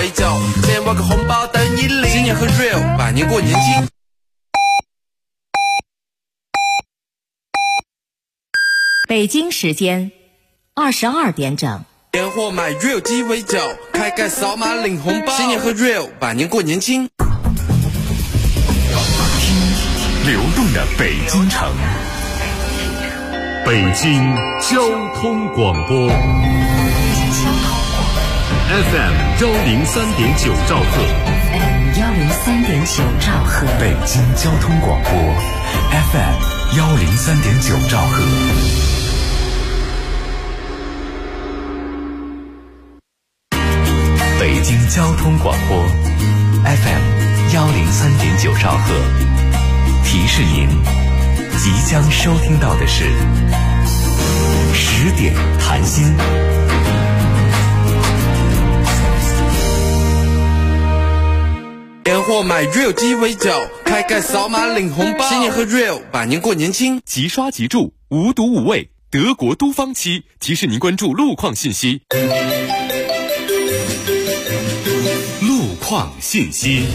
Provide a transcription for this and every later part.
围剿，先挖个红包等你领。新年很 real， 百年过年轻。 北京时间22点整。 年货买 real 鸡尾酒，开盖扫码领红包。新年很 real， 百年过年轻。 流动的北京城，北京交通广播 FM 103.9兆赫 103.9兆赫， 北京交通广播 FM 103.9兆赫。北京交通广播 FM 103.9兆赫。提示您，即将收听到的是10点谈心。 年货买 real 鸡尾酒，开盖扫码领红包。新年很 real， 百年过年轻。 即刷即住，无毒无味，德国都方漆。提示您关注路况信息。路况信息。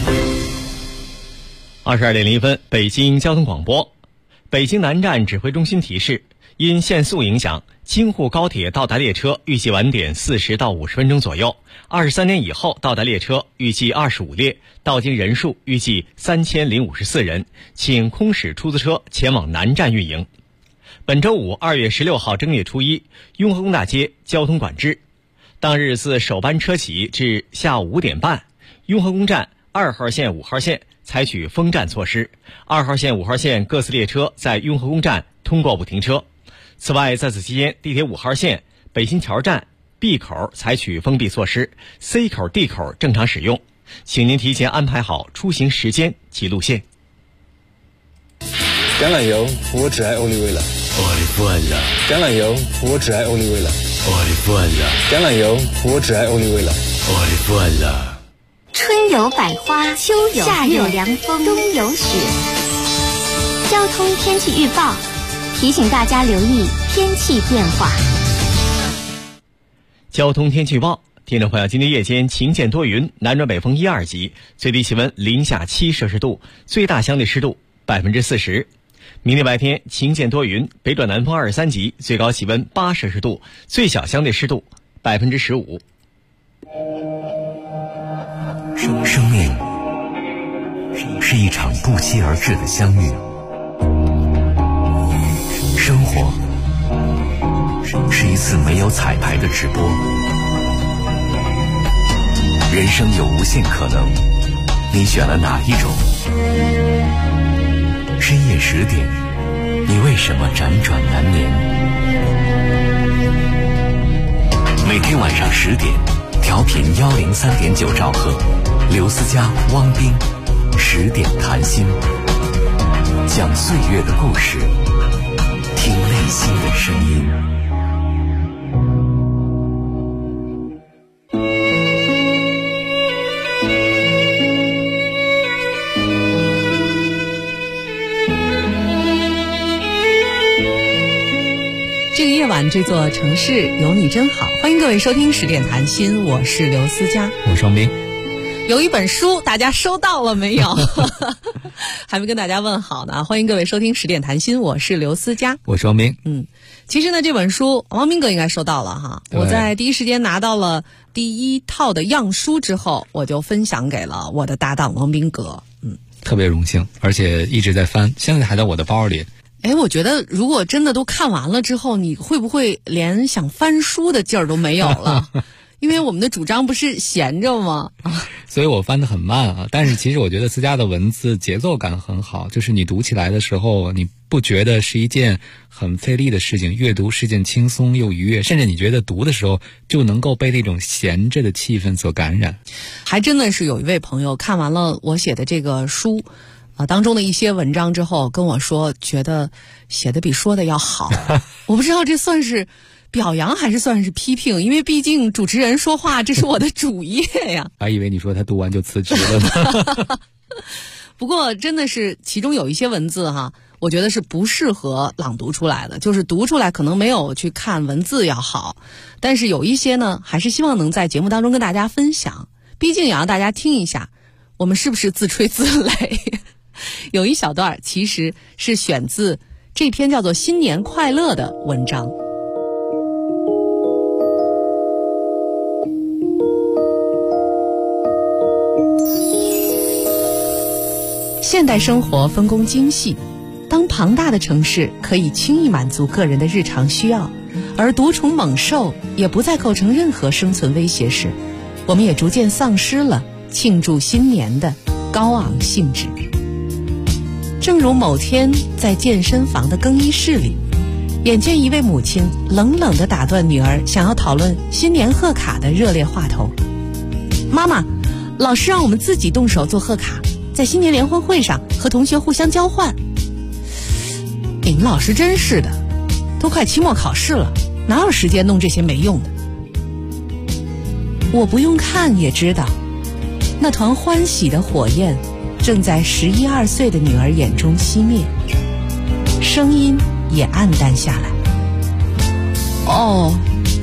22点01分，北京交通广播。北京南站指挥中心提示，因限速影响，京沪高铁到达列车预计晚点40到50分钟左右。23点以后到达列车预计25列，到京人数预计3054人，请空驶出租车前往南站运营。本周五2月16号正月初一，雍和宫大街交通管制。当日自首班车起至下午5点半，雍和宫站2号线、5号线采取封站措施，2号线、5号线各次列车在雍和宫站通过不停车。此外，在此期间，地铁5号线北新桥站 B 口采取封闭措施， C 口、D 口正常使用，请您提前安排好出行时间及路线。 橄榄油，我只爱欧丽薇了。 我的饭了。 橄榄油，我只爱欧丽薇了。 我的饭了。 橄榄油，我只爱欧丽薇了。 我的饭了。 春有百花，秋有夏有凉风，冬有雪。交通天气预报提醒大家留意天气变化。 交通天气预报，听众朋友，今天夜间晴见多云，南转北风1、2级，最低气温零下7摄氏度，最大相对湿度40%。明天白天晴见多云，北转南风2、3级，最高气温8摄氏度，最小相对湿度15%。 生命是一场不期而至的相遇，生活是一次没有彩排的直播，人生有无限可能，你选了哪一种？深夜10点，你为什么辗转难眠？每天晚上10点，调频103.9兆赫，刘思佳、汪斌10点谈心，讲岁月的故事，听内心的声音。 这个夜晚，这座城市有你真好。欢迎各位收听10点谈心，我是刘思佳， 我是王斌。 有一本书，大家收到了没有？还没跟大家问好呢。欢迎各位收听10点谈心，我是刘思佳， 我是王斌。 其实呢，这本书王斌哥应该收到了哈。我在第一时间拿到了第1套的样书之后，我就分享给了我的搭档王斌哥。 特别荣幸，而且一直在翻，现在还在我的包里。 我觉得如果真的都看完了之后，你会不会连想翻书的劲儿都没有了？因为我们的主张不是闲着吗？ 所以我翻得很慢啊。但是其实我觉得思佳的文字节奏感很好，就是你读起来的时候，你不觉得是一件很费力的事情，阅读是件轻松又愉悦，甚至你觉得读的时候就能够被那种闲着的气氛所感染。 还真的是有一位朋友看完了我写的这个书当中的一些文章之后跟我说，觉得写的比说的要好。我不知道这算是表扬还是算是批评，因为毕竟主持人说话这是我的主业呀。 还以为你说他读完就辞职了呢。 不过真的是其中有一些文字哈，我觉得是不适合朗读出来的，就是读出来可能没有去看文字要好，但是有一些呢还是希望能在节目当中跟大家分享。 毕竟也让大家听一下，我们是不是自吹自擂？有一小段其实是选自这篇叫做《新年快乐》的文章。现代生活分工精细，当庞大的城市可以轻易满足个人的日常需要，而毒虫猛兽也不再构成任何生存威胁时，我们也逐渐丧失了庆祝新年的高昂兴致。正如某天在健身房的更衣室里，眼见一位母亲冷冷地打断女儿想要讨论新年贺卡的热烈话头。妈妈，老师让我们自己动手做贺卡，在新年联欢会上和同学互相交换。你们老师真是的，都快期末考试了，哪有时间弄这些没用的？我不用看也知道，那团欢喜的火焰正在11、12岁的女儿眼中熄灭，声音也暗淡下来。哦，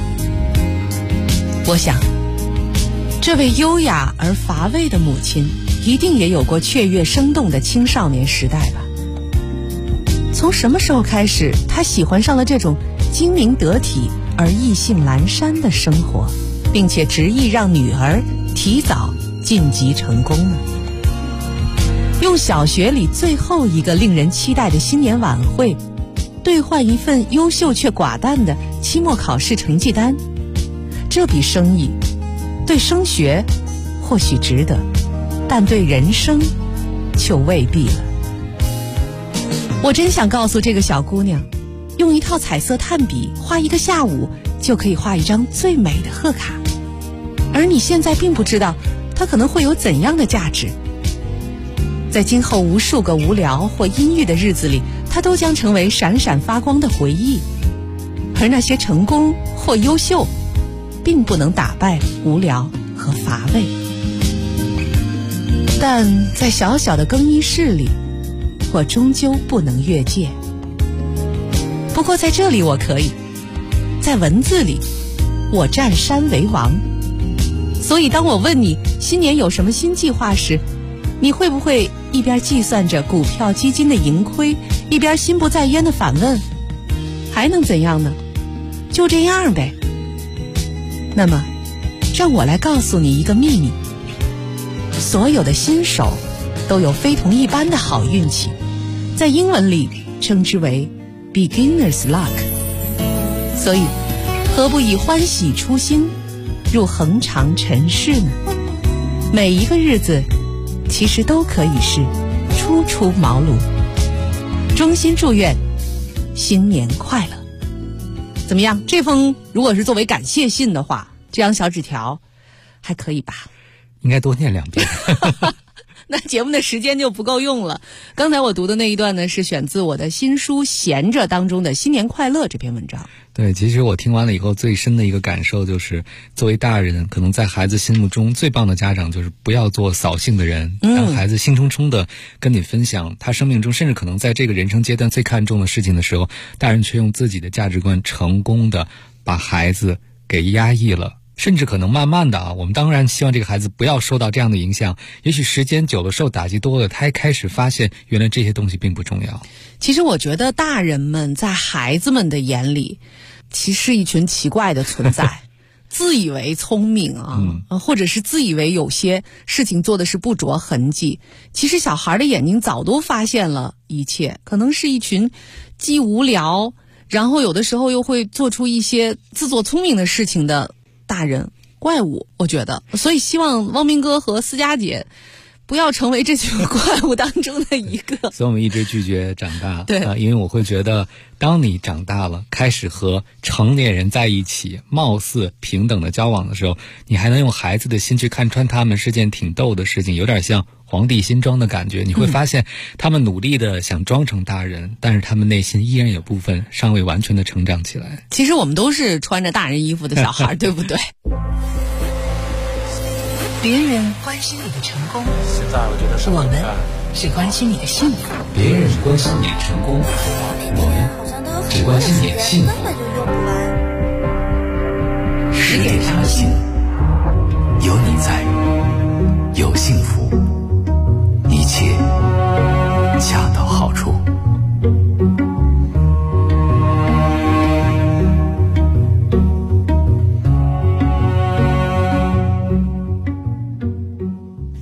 我想这位优雅而乏味的母亲一定也有过雀跃生动的青少年时代吧。从什么时候开始，她喜欢上了这种精明得体而意兴阑珊的生活，并且执意让女儿提早晋级成功呢？用小学里最后一个令人期待的新年晚会兑换一份优秀却寡淡的期末考试成绩单，这笔生意对升学或许值得，但对人生就未必了。我真想告诉这个小姑娘，用一套彩色炭笔画一个下午就可以画一张最美的贺卡，而你现在并不知道它可能会有怎样的价值。在今后无数个无聊或阴郁的日子里，它都将成为闪闪发光的回忆。而那些成功或优秀并不能打败无聊和乏味。但在小小的更衣室里，我终究不能越界。不过在这里我可以，在文字里我占山为王。所以当我问你新年有什么新计划时，你会不会一边计算着股票基金的盈亏，一边心不在焉地反问，还能怎样呢？就这样呗。那么让我来告诉你一个秘密，所有的新手都有非同一般的好运气，在英文里称之为 beginner's luck。 所以何不以欢喜初心入恒常尘世呢？每一个日子其实都可以是初出茅庐。衷心祝愿新年快乐。怎么样，这封如果是作为感谢信的话，这张小纸条还可以吧？ 应该多念2遍。 那节目的时间就不够用了。刚才我读的那一段呢，是选自我的新书《闲着》当中的新年快乐这篇文章。 对，其实我听完了以后最深的一个感受就是，作为大人，可能在孩子心目中最棒的家长就是不要做扫兴的人。当孩子兴冲冲的跟你分享他生命中甚至可能在这个人生阶段最看重的事情的时候，大人却用自己的价值观成功的把孩子给压抑了。甚至可能慢慢的我们当然希望这个孩子不要受到这样的影响，也许时间久了受打击多了，他也开始发现原来这些东西并不重要。 其实我觉得大人们在孩子们的眼里其实是一群奇怪的存在。自以为聪明或者是自以为有些事情做的是不着痕迹，其实小孩的眼睛早都发现了一切，可能是一群既无聊然后有的时候又会做出一些自作聪明的事情的大人怪物，我觉得。所以希望汪明哥和思佳姐不要成为这群怪物当中的一个。 所以我们一直拒绝长大。 对， 因为我会觉得当你长大了，开始和成年人在一起貌似平等的交往的时候，你还能用孩子的心去看穿他们，是件挺逗的事情，有点像皇帝新装的感觉。你会发现他们努力的想装成大人，但是他们内心依然有部分尚未完全的成长起来。 其实我们都是穿着大人衣服的小孩，对不对？别人关心你的成功，现在我觉得是我们只关心你的幸福。 别人关心你的成功，我们只关心你的幸福。10点伤心，有你在。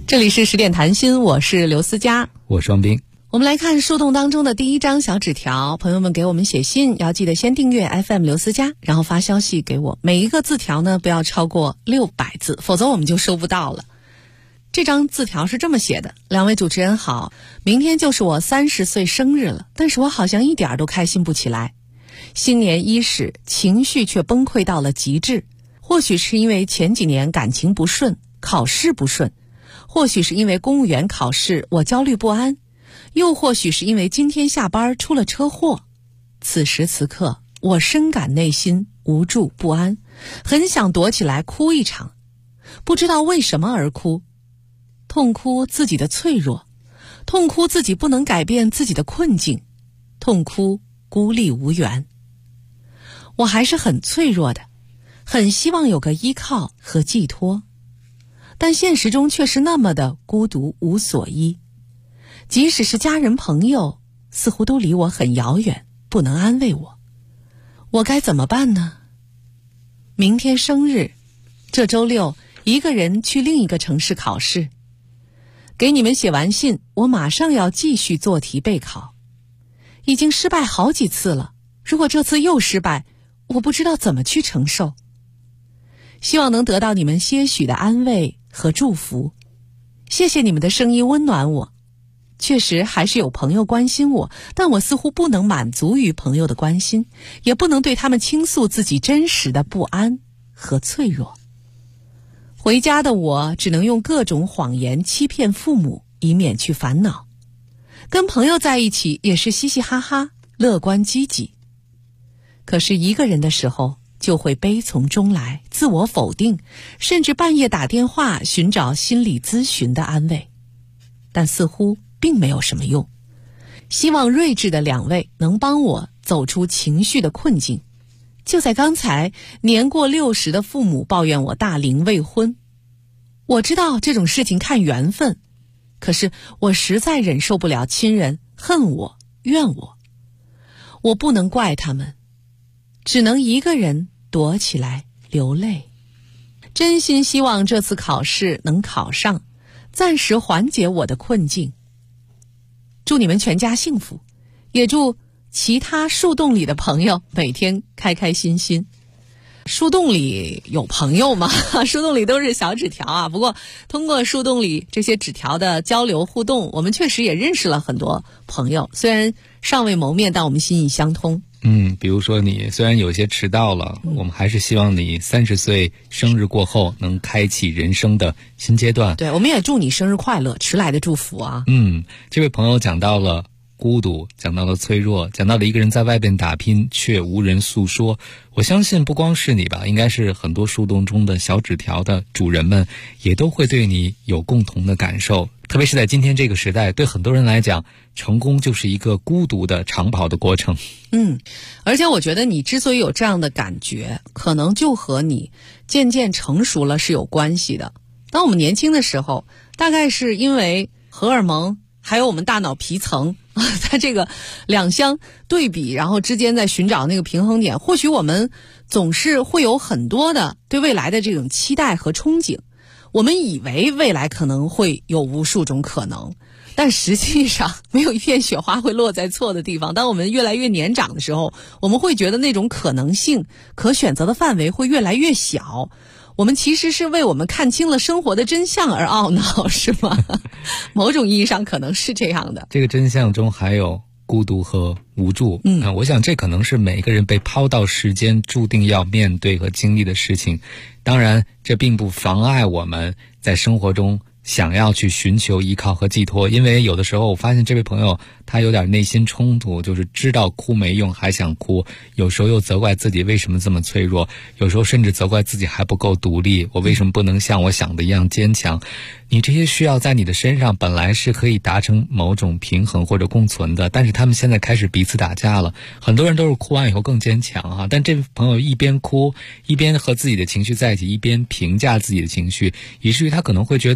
这里是10点谈心，我是刘思佳， 我是王斌。 我们来看树洞当中的第一张小纸条，朋友们给我们写信，要记得先订阅 FM 刘思佳，然后发消息给我，每一个字条呢不要超过600字，否则我们就收不到了。这张字条是这么写的：两位主持人好，明天就是我30岁生日了，但是我好像一点都开心不起来。新年伊始，情绪却崩溃到了极致，或许是因为前几年感情不顺，考试不顺，或许是因为公务员考试我焦虑不安，又或许是因为今天下班出了车祸。此时此刻，我深感内心无助不安，很想躲起来哭一场，不知道为什么而哭，痛哭自己的脆弱，痛哭自己不能改变自己的困境，痛哭孤立无援。我还是很脆弱的，很希望有个依靠和寄托，但现实中却是那么的孤独无所依。即使是家人朋友，似乎都离我很遥远，不能安慰我。我该怎么办呢？明天生日，这周6一个人去另一个城市考试。给你们写完信，我马上要继续做题备考。已经失败好几次了，如果这次又失败，我不知道怎么去承受。希望能得到你们些许的安慰和祝福。谢谢你们的声音温暖我。确实还是有朋友关心我，但我似乎不能满足于朋友的关心，也不能对他们倾诉自己真实的不安和脆弱。回家的我只能用各种谎言欺骗父母，以免去烦恼。跟朋友在一起也是嘻嘻哈哈，乐观积极。可是一个人的时候，就会悲从中来，自我否定，甚至半夜打电话寻找心理咨询的安慰，但似乎并没有什么用。希望睿智的两位能帮我走出情绪的困境。就在刚才，年过60的父母抱怨我大龄未婚。我知道这种事情看缘分，可是我实在忍受不了亲人恨我怨我。我不能怪他们，只能一个人躲起来流泪。真心希望这次考试能考上，暂时缓解我的困境。祝你们全家幸福，也祝其他树洞里的朋友每天开开心心。树洞里有朋友吗？树洞里都是小纸条啊。不过通过树洞里这些纸条的交流互动，我们确实也认识了很多朋友，虽然尚未谋面，但我们心意相通。 比如说你虽然有些迟到了，我们还是希望你30岁生日过后能开启人生的新阶段。 对，我们也祝你生日快乐，迟来的祝福啊。 这位朋友讲到了孤独，讲到了脆弱，讲到了一个人在外边打拼却无人诉说。我相信不光是你吧，应该是很多树洞中的小纸条的主人们也都会对你有共同的感受。特别是在今天这个时代，对很多人来讲，成功就是一个孤独的长跑的过程。 而且我觉得你之所以有这样的感觉，可能就和你渐渐成熟了是有关系的。当我们年轻的时候，大概是因为荷尔蒙还有我们大脑皮层在这个两相对比，然后之间在寻找那个平衡点。或许我们总是会有很多的对未来的这种期待和憧憬，我们以为未来可能会有无数种可能，但实际上没有一片雪花会落在错的地方。当我们越来越年长的时候，我们会觉得那种可能性、可选择的范围会越来越小。我们其实是为我们看清了生活的真相而懊恼，是吗？某种意义上可能是这样的。 这个真相中还有孤独和无助。我想这可能是每个人被抛到时间注定要面对和经历的事情。当然，这并不妨碍我们在生活中想要去寻求依靠和寄托。因为有的时候我发现这位朋友他有点内心冲突，就是知道哭没用还想哭，有时候又责怪自己为什么这么脆弱，有时候甚至责怪自己还不够独立，我为什么不能像我想的一样坚强。你这些需要在你的身上本来是可以达成某种平衡或者共存的，但是他们现在开始彼此打架了。很多人都是哭完以后更坚强啊，但这位朋友一边哭一边和自己的情绪在一起，一边评价自己的情绪，以至于他可能会觉得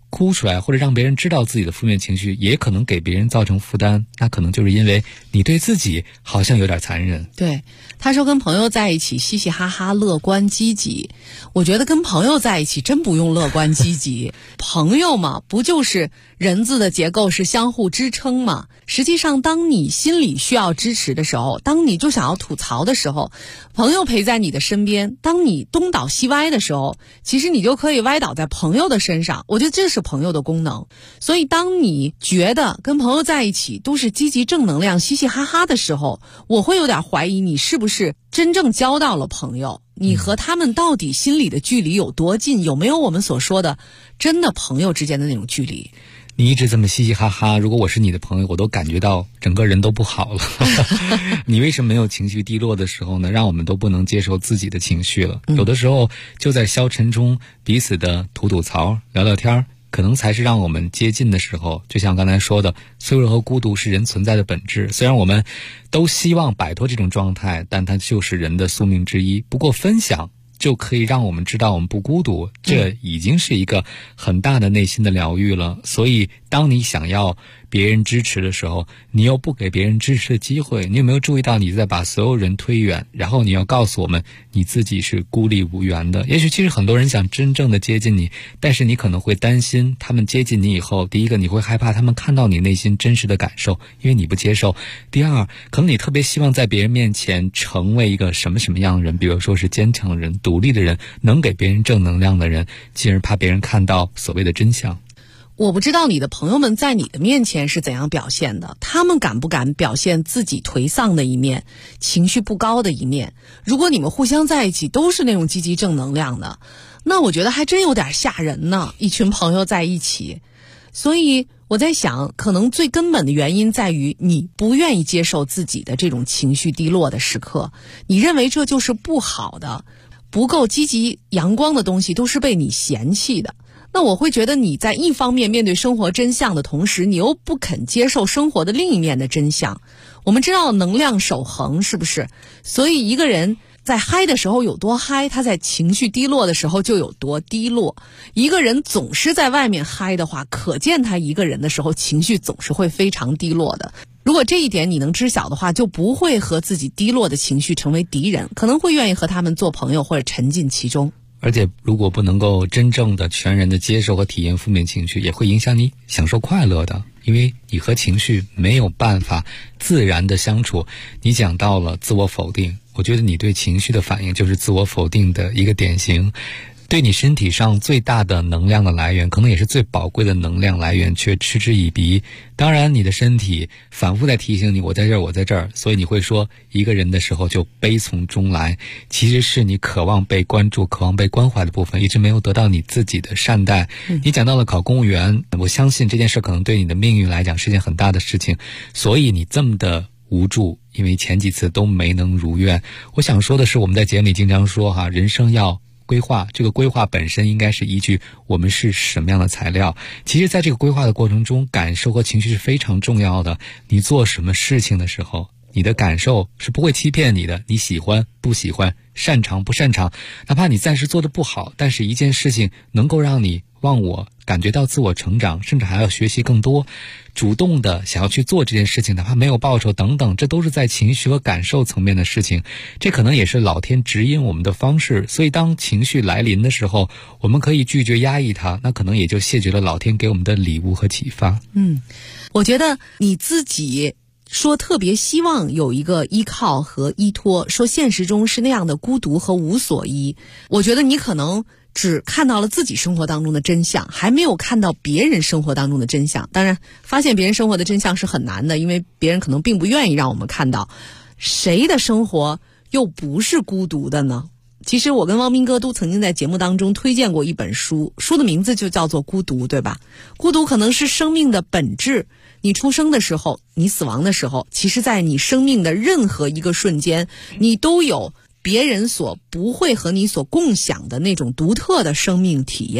哭出来，或者让别人知道自己的负面情绪，也可能给别人造成负担，那可能就是因为你对自己好像有点残忍。 对，他说跟朋友在一起嘻嘻哈哈，乐观积极。我觉得跟朋友在一起真不用乐观积极，朋友嘛，不就是人字的结构是相互支撑嘛？实际上，当你心里需要支持的时候，当你就想要吐槽的时候，朋友陪在你的身边，当你东倒西歪的时候，其实你就可以歪倒在朋友的身上。我觉得这是朋友的功能。所以当你觉得跟朋友在一起都是积极正能量嘻嘻哈哈的时候，我会有点怀疑你是不是真正交到了朋友，你和他们到底心里的距离有多近，有没有我们所说的真的朋友之间的那种距离。 你一直这么嘻嘻哈哈，如果我是你的朋友，我都感觉到整个人都不好了。你为什么没有情绪低落的时候呢？让我们都不能接受自己的情绪了。有的时候就在消沉中彼此的吐吐槽聊聊天，可能才是让我们接近的时候。就像刚才说的，脆弱和孤独是人存在的本质，虽然我们都希望摆脱这种状态，但它就是人的宿命之一。不过分享就可以让我们知道我们不孤独，这已经是一个很大的内心的疗愈了。所以当你想要别人支持的时候，你又不给别人支持的机会，你有没有注意到你在把所有人推远，然后你要告诉我们你自己是孤立无援的。也许其实很多人想真正的接近你，但是你可能会担心他们接近你以后，第一个你会害怕他们看到你内心真实的感受，因为你不接受。第二，可能你特别希望在别人面前成为一个什么样的人，比如说是坚强的人、独立的人，能给别人正能量的人，进而怕别人看到所谓的真相。 我不知道你的朋友们在你的面前是怎样表现的，他们敢不敢表现自己颓丧的一面，情绪不高的一面。如果你们互相在一起都是那种积极正能量的，那我觉得还真有点吓人呢，一群朋友在一起。所以我在想，可能最根本的原因在于你不愿意接受自己的这种情绪低落的时刻，你认为这就是不好的，不够积极阳光的东西都是被你嫌弃的。那我会觉得你在一方面面对生活真相的同时，你又不肯接受生活的另一面的真相。我们知道能量守恒，是不是？所以一个人在嗨的时候有多嗨，他在情绪低落的时候就有多低落。一个人总是在外面嗨的话，可见他一个人的时候情绪总是会非常低落的。如果这一点你能知晓的话，就不会和自己低落的情绪成为敌人，可能会愿意和他们做朋友或者沉浸其中。 而且如果不能够真正的全然的接受和体验负面情绪，也会影响你享受快乐的，因为你和情绪没有办法自然的相处。你讲到了自我否定，我觉得你对情绪的反应就是自我否定的一个典型。对你身体上最大的能量的来源，可能也是最宝贵的能量来源，却嗤之以鼻。当然你的身体反复在提醒你，我在这儿，我在这儿，所以你会说一个人的时候就悲从中来，其实是你渴望被关注、渴望被关怀的部分一直没有得到你自己的善待。你讲到了考公务员，我相信这件事可能对你的命运来讲是件很大的事情，所以你这么的无助，因为前几次都没能如愿。我想说的是，我们在节目里经常说人生要规划，这个规划本身应该是依据我们是什么样的材料。其实在这个规划的过程中，感受和情绪是非常重要的。你做什么事情的时候，你的感受是不会欺骗你的，你喜欢不喜欢，擅长不擅长，哪怕你暂时做得不好，但是一件事情能够让你忘我，感觉到自我成长，甚至还要学习更多，主动的想要去做这件事情，哪怕没有报酬等等，这都是在情绪和感受层面的事情。这可能也是老天指引我们的方式。所以当情绪来临的时候，我们可以拒绝压抑它，那可能也就谢绝了老天给我们的礼物和启发。 我觉得你自己说特别希望有一个依靠和依托，说现实中是那样的孤独和无所依。我觉得你可能只看到了自己生活当中的真相，还没有看到别人生活当中的真相。当然发现别人生活的真相是很难的，因为别人可能并不愿意让我们看到。谁的生活又不是孤独的呢？其实我跟汪斌哥都曾经在节目当中推荐过一本书，书的名字就叫做《孤独》，对吧？孤独可能是生命的本质。你出生的时候，你死亡的时候，其实在你生命的任何一个瞬间，你都有别人所不会和你所共享的那种独特的生命体验。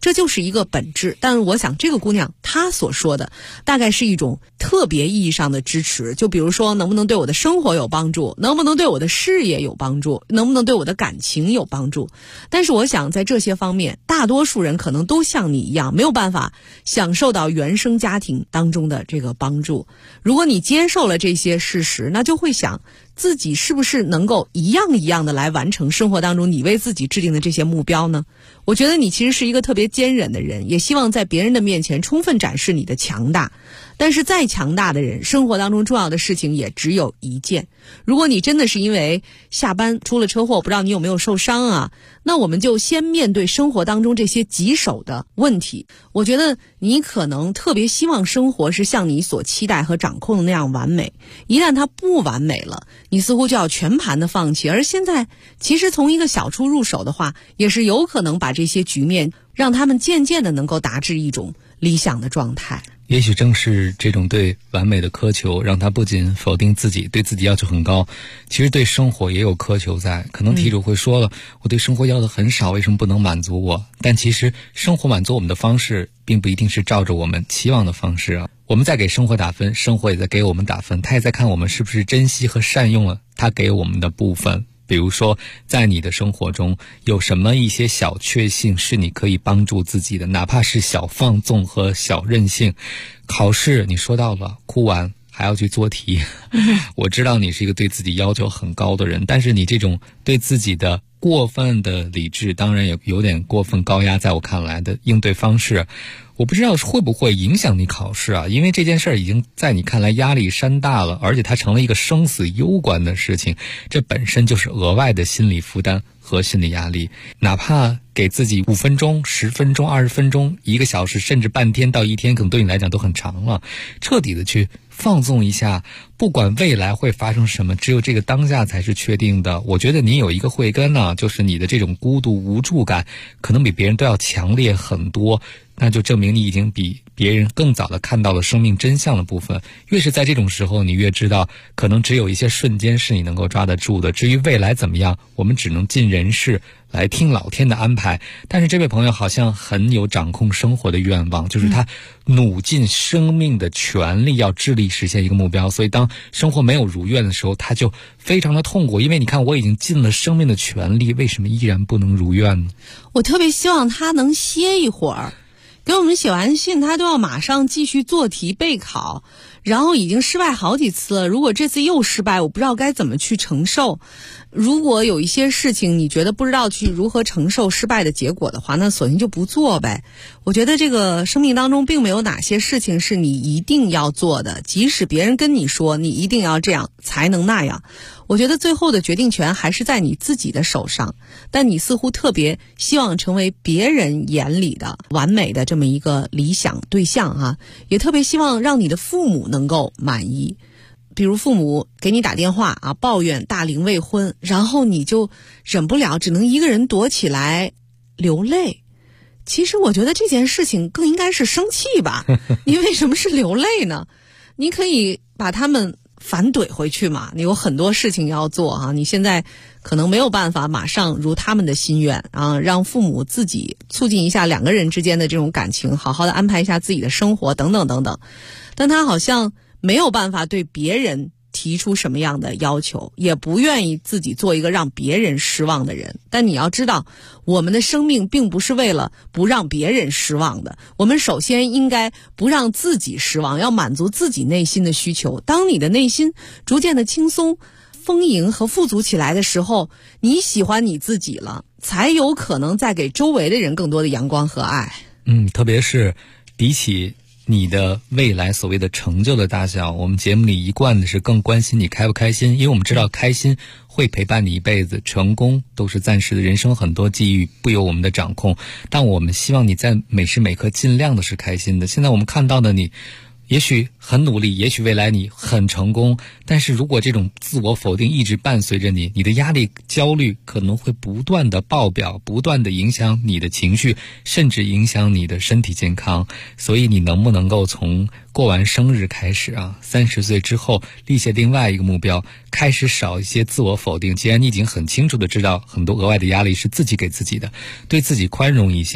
这就是一个本质。但是我想这个姑娘她所说的大概是一种特别意义上的支持，就比如说能不能对我的生活有帮助，能不能对我的事业有帮助，能不能对我的感情有帮助。但是我想在这些方面，大多数人可能都像你一样，没有办法享受到原生家庭当中的这个帮助。如果你接受了这些事实，那就会想自己是不是能够一样一样的来完成生活当中你为自己制定的这些目标呢？我觉得你其实是一个特别坚韧的人，也希望在别人的面前充分展示你的强大。但是再强大的人，生活当中重要的事情也只有一件。如果你真的是因为下班出了车祸，不知道你有没有受伤啊，那我们就先面对生活当中这些棘手的问题。我觉得你可能特别希望生活是像你所期待和掌控的那样完美，一旦它不完美了，你似乎就要全盘的放弃。而现在其实从一个小处入手的话，也是有可能把这些局面让他们渐渐的能够达至一种理想的状态。 也许正是这种对完美的苛求，让他不仅否定自己，对自己要求很高，其实对生活也有苛求在。可能题主会说了，我对生活要的很少，为什么不能满足我？但其实生活满足我们的方式并不一定是照着我们期望的方式啊。我们在给生活打分，生活也在给我们打分，它也在看我们是不是珍惜和善用了它给我们的部分。比如说在你的生活中有什么一些小确幸是你可以帮助自己的，哪怕是小放纵和小任性。考试你说到了，哭完还要去做题，我知道你是一个对自己要求很高的人，但是你这种对自己的过分的理智，当然也有点过分高压，在我看来的应对方式，我不知道会不会影响你考试啊？因为这件事儿已经在你看来压力山大了，而且它成了一个生死攸关的事情，这本身就是额外的心理负担和心理压力。哪怕给自己5分钟、10分钟、20分钟、1个小时，甚至半天到1天，可能对你来讲都很长了，彻底的去放纵一下，不管未来会发生什么，只有这个当下才是确定的。我觉得你有一个慧根呢，就是你的这种孤独无助感可能比别人都要强烈很多，那就证明你已经比别人更早的看到了生命真相的部分。越是在这种时候，你越知道可能只有一些瞬间是你能够抓得住的，至于未来怎么样，我们只能尽人事来听老天的安排。但是这位朋友好像很有掌控生活的愿望，就是他努尽生命的全力要致力实现一个目标，所以当生活没有如愿的时候，他就非常的痛苦，因为你看我已经尽了生命的全力，为什么依然不能如愿呢？ 我特别希望他能歇一会儿，给我们写完信他都要马上继续做题备考，然后已经失败好几次了，如果这次又失败，我不知道该怎么去承受。如果有一些事情你觉得不知道去如何承受失败的结果的话，那索性就不做呗。我觉得这个生命当中并没有哪些事情是你一定要做的，即使别人跟你说你一定要这样才能那样，我觉得最后的决定权还是在你自己的手上。但你似乎特别希望成为别人眼里的完美的这么一个理想对象啊，也特别希望让你的父母能够满意。比如父母给你打电话啊，抱怨大龄未婚，然后你就忍不了，只能一个人躲起来流泪。其实我觉得这件事情更应该是生气吧，你为什么是流泪呢？你可以把他们反怼回去嘛，你有很多事情要做啊，你现在可能没有办法马上如他们的心愿啊，让父母自己促进一下2个人之间的这种感情，好好的安排一下自己的生活等等等等。但他好像没有办法对别人提出什么样的要求，也不愿意自己做一个让别人失望的人。但你要知道，我们的生命并不是为了不让别人失望的，我们首先应该不让自己失望，要满足自己内心的需求。当你的内心逐渐的轻松、丰盈和富足起来的时候，你喜欢你自己了，才有可能再给周围的人更多的阳光和爱。 特别是比起你的未来所谓的成就的大小，我们节目里一贯的是更关心你开不开心，因为我们知道开心会陪伴你一辈子，成功都是暂时的，人生很多际遇不由我们的掌控，但我们希望你在每时每刻尽量的是开心的。现在我们看到的你也许很努力，也许未来你很成功，但是如果这种自我否定一直伴随着你，你的压力焦虑可能会不断的爆表，不断的影响你的情绪，甚至影响你的身体健康。所以你能不能够从过完生日开始啊，30岁之后立下另外一个目标，开始少一些自我否定。既然你已经很清楚的知道很多额外的压力是自己给自己的，对自己宽容一些，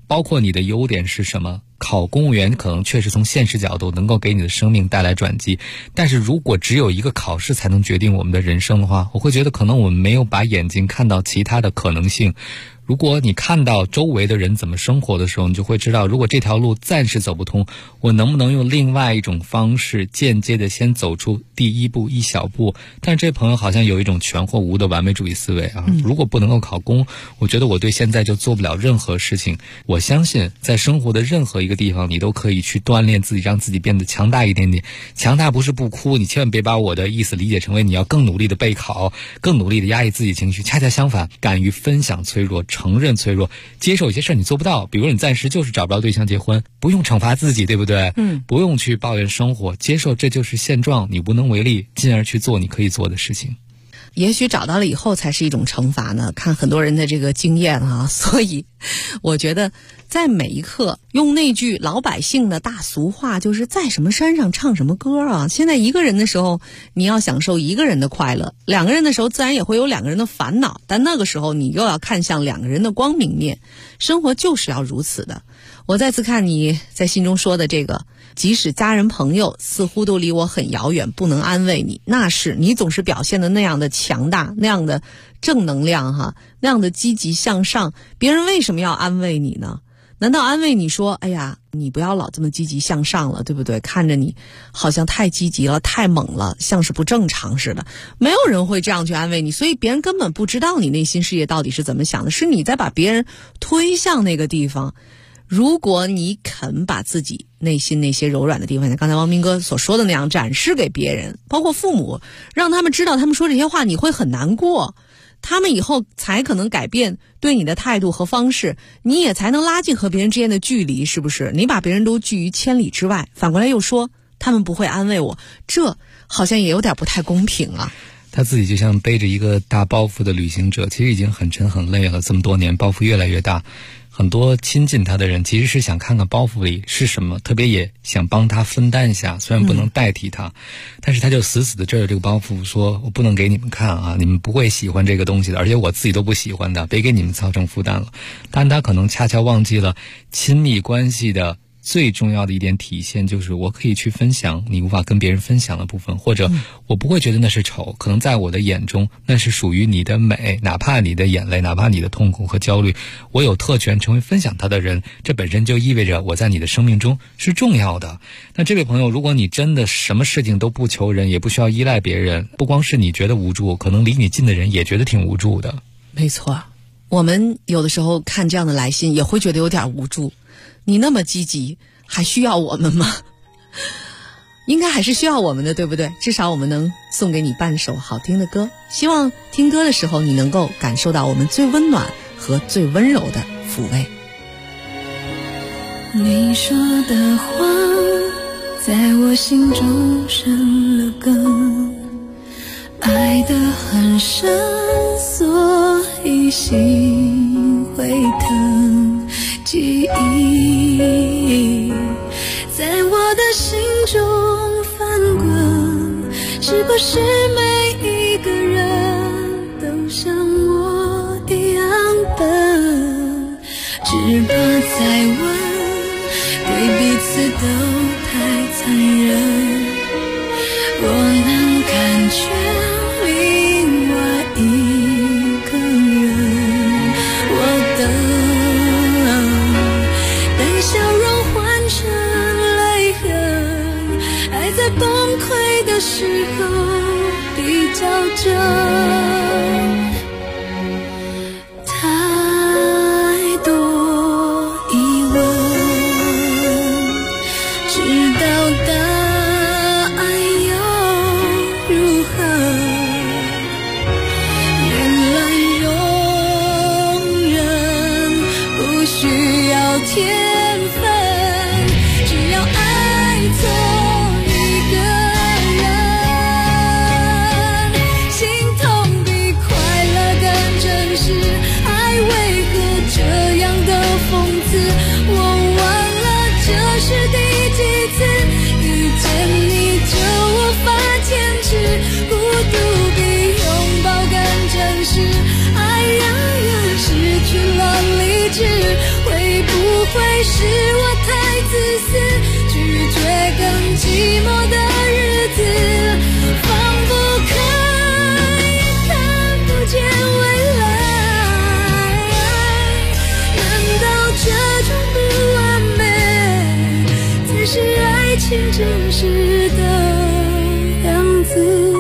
包括你的优点是什么。考公务员可能确实从现实角度能够给你的生命带来转机，但是如果只有一个考试才能决定我们的人生的话，我会觉得可能我们没有把眼睛看到其他的可能性。如果你看到周围的人怎么生活的时候，你就会知道，如果这条路暂时走不通，我能不能用另外一种方式间接的先走出第一步一小步。但是这朋友好像有一种全或无的完美主义思维啊。如果不能够考公，我觉得我对现在就做不了任何事情。我相信在生活的任何一个地方，你都可以去锻炼自己，让自己变得强大一点点。强大不是不哭，你千万别把我的意思理解成为你要更努力的备考，更努力的压抑自己情绪。恰恰相反，敢于分享脆弱，承认脆弱，接受一些事你做不到，比如你暂时就是找不到对象结婚，不用惩罚自己，对不对？不用去抱怨生活，接受这就是现状，你无能为力，进而去做你可以做的事情。 也许找到了以后才是一种惩罚呢，看很多人的这个经验啊，所以我觉得在每一刻用那句老百姓的大俗话，就是在什么山上唱什么歌啊。现在一个人的时候你要享受一个人的快乐，两个人的时候自然也会有两个人的烦恼，但那个时候你又要看向两个人的光明面，生活就是要如此的。我再次看你在信中说的这个，即使家人朋友似乎都离我很遥远，不能安慰你，那是你总是表现的那样的强大，那样的正能量哈，那样的积极向上，别人为什么要安慰你呢？难道安慰你说，哎呀，你不要老这么积极向上了，对不对？看着你好像太积极了，太猛了，像是不正常似的。没有人会这样去安慰你，所以别人根本不知道你内心世界到底是怎么想的，是你在把别人推向那个地方。如果你肯把自己内心那些柔软的地方，像刚才汪斌哥所说的那样展示给别人，包括父母，让他们知道他们说这些话你会很难过，他们以后才可能改变对你的态度和方式，你也才能拉近和别人之间的距离，是不是？你把别人都拒于千里之外，反过来又说他们不会安慰我，这好像也有点不太公平啊。 他自己就像背着一个大包袱的旅行者，其实已经很沉很累了，这么多年包袱越来越大。很多亲近他的人其实是想看看包袱里是什么，特别也想帮他分担一下，虽然不能代替他，但是他就死死的遮着这个包袱，说我不能给你们看啊，你们不会喜欢这个东西的，而且我自己都不喜欢的，别给你们造成负担了。但他可能恰恰忘记了亲密关系的最重要的一点体现，就是我可以去分享你无法跟别人分享的部分，或者我不会觉得那是丑，可能在我的眼中那是属于你的美，哪怕你的眼泪，哪怕你的痛苦和焦虑，我有特权成为分享它的人，这本身就意味着我在你的生命中是重要的。那这位朋友，如果你真的什么事情都不求人，也不需要依赖别人，不光是你觉得无助，可能离你近的人也觉得挺无助的。 没错，我们有的时候看这样的来信也会觉得有点无助，你那么积极，还需要我们吗？应该还是需要我们的，对不对？至少我们能送给你半首好听的歌，希望听歌的时候你能够感受到我们最温暖和最温柔的抚慰。 你说的话在我心中生了根，爱得很深，所以心会疼。记忆在我的心中翻滚，是不是每一个人都像我一样笨？只怕再问，对彼此都太残忍。我能感觉另外一个人，我等笑容换成泪痕，爱在崩溃的时候比较真。太多疑问，知道答案又如何？ 是我太自私，拒绝更寂寞的日子，放不开也看不见未来。难道这种不完美才是爱情真实的样子？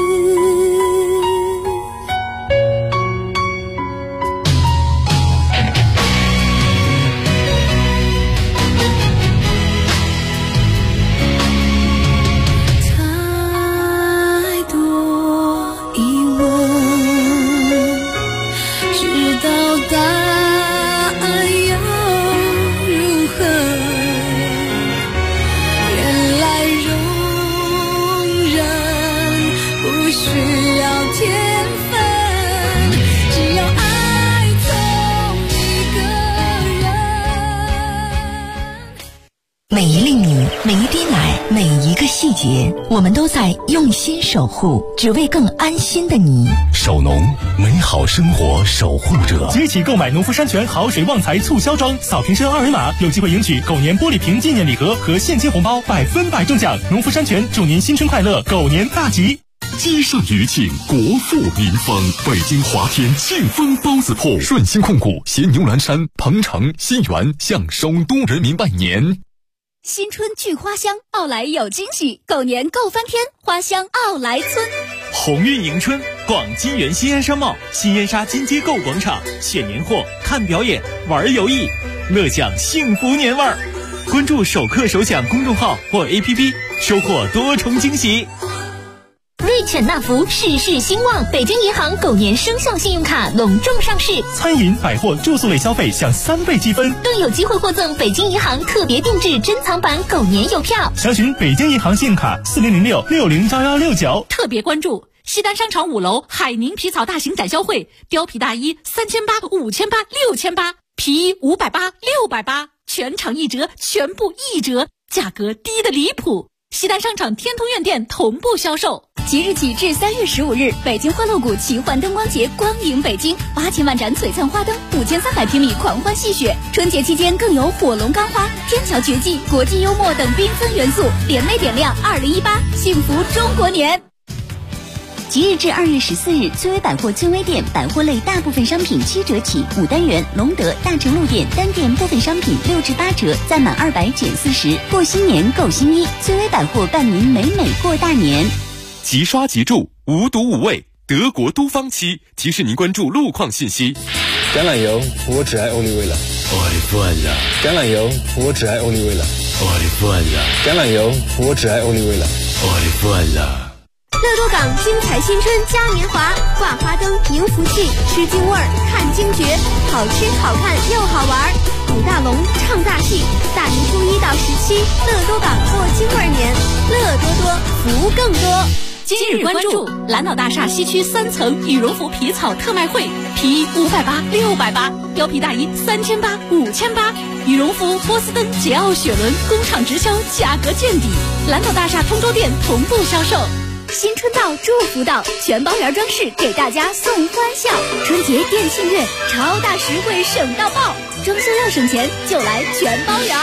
每一粒米，每一滴奶，每一个细节，我们都在用心守护，只为更安心的你。 守农，美好生活守护者。 即日起购买农夫山泉好水旺财促销装，扫瓶身二维码，有机会赢取狗年玻璃瓶纪念礼盒和现金红包，100%中奖。农夫山泉祝您新春快乐，狗年大吉！ 积善余庆，国富民丰。北京华天庆丰包子铺，顺鑫控股携牛栏山、鹏城、新源向首都人民拜年。 新春聚花香，奥莱有惊喜，狗年购翻天，花香奥莱村。 鸿运迎春，逛金源新安商贸、新燕莎金街购物广场，选年货、看表演、玩游艺，乐享幸福年味儿。关注首客首享公众号或 APP， 收获多重惊喜。 瑞犬纳福事事兴旺，北京银行狗年生肖信用卡隆重上市， 餐饮、百货、住宿类消费享3倍积分， 更有机会获赠北京银行特别定制珍藏版狗年邮票。 详询北京银行信用卡4006-601169。 特别关注西单商场5楼海宁皮草大型展销会，貂皮大衣3800、5800、6800，皮衣580、680，全场1折，全部1折，价格低得离谱。西单商场天通苑店同步销售。 即日起至3月15日，北京欢乐谷奇幻灯光节光影北京，8000万盏璀璨花灯，5300平米狂欢戏谑。春节期间更有火龙钢花、天桥绝技、国际幽默等缤纷元素，联袂点亮2018，幸福中国年。即日至2月14日，崔薇百货崔薇店百货类大部分商品7折起，5单元隆德大成路店单店部分商品6至8折，再满200减40，过新年购新衣，崔薇百货伴您美美过大年。 即刷即住，无毒无味，德国都芳漆提示您关注路况信息。 橄榄油，我只爱欧丽薇了。橄榄油，我只爱欧丽薇了。橄榄油，我只爱欧丽薇了。 乐多港精彩新春嘉年华，挂花灯、迎福气，吃京味儿，看京绝，好吃好看又好玩。舞大龙，唱大戏，大年初1到17，乐多港过京味年，乐多多，福更多。 今日关注蓝岛大厦西区3层羽绒服皮草特卖会，皮衣580、680，貂皮大衣3800、5800，羽绒服、波司登、捷奥雪伦工厂直销，价格见底。蓝岛大厦通州店同步销售。 新春到，祝福到，全包圆装饰给大家送欢笑。春节店庆月，超大实惠，省到爆！装修要省钱，就来全包圆。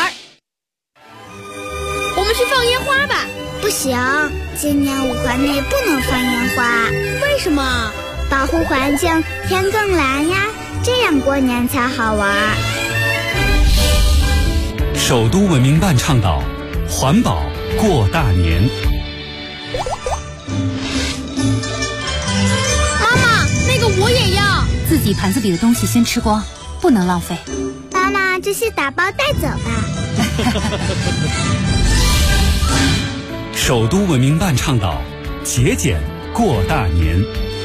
我们去放烟花吧。 不行，今年5环内不能放烟花。 为什么？ 保护环境，天更蓝呀，这样过年才好玩。 首都文明办倡导环保过大年。 妈妈，那个我也要。 自己盘子里的东西先吃光，不能浪费。 妈妈，这些打包带走吧。 首都文明办倡导节俭过大年。